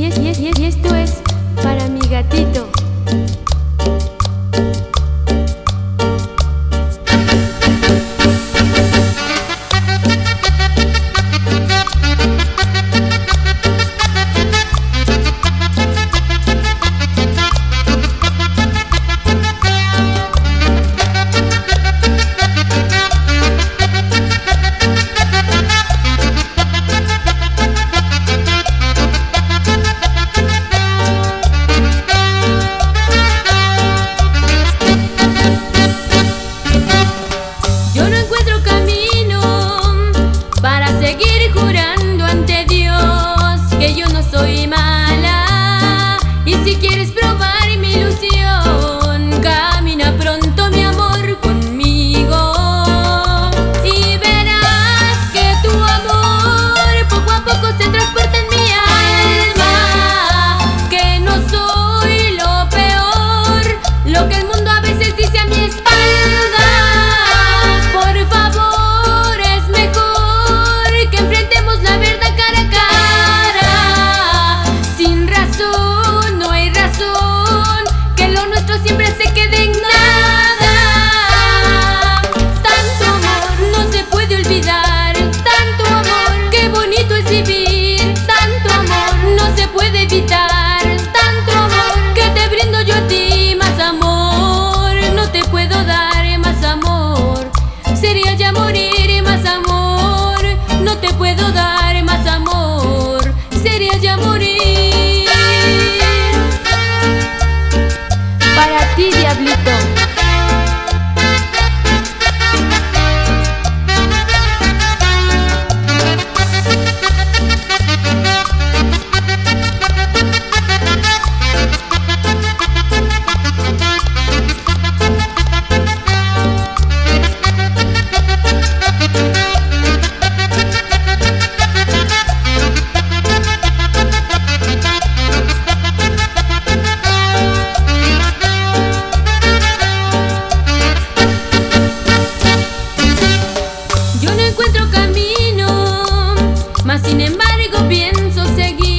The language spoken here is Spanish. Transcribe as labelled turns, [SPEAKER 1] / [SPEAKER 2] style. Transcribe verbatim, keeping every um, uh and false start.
[SPEAKER 1] Y, es, y, es, y esto es para mi gatito.
[SPEAKER 2] Soy mala, y si quieres probar mi ilusión, camina pronto, mi amor, conmigo, y verás que tu amor poco a poco se transporta en mi alma, que no soy lo peor, lo que el mundo a veces dice a mi espalda. Por favor, es mejor que enfrentemos la verdad cara a cara. Siempre se quede en nada. Tanto amor no se puede olvidar. Tanto amor, qué bonito es vivir. Tanto amor no se puede evitar. Tanto amor que te brindo yo a ti. Más amor no te puedo dar. Más amor sería ya morir. Más amor no te puedo dar. Más amor sería ya morir.
[SPEAKER 1] Para ti, diablito.
[SPEAKER 2] Sin embargo pienso seguir.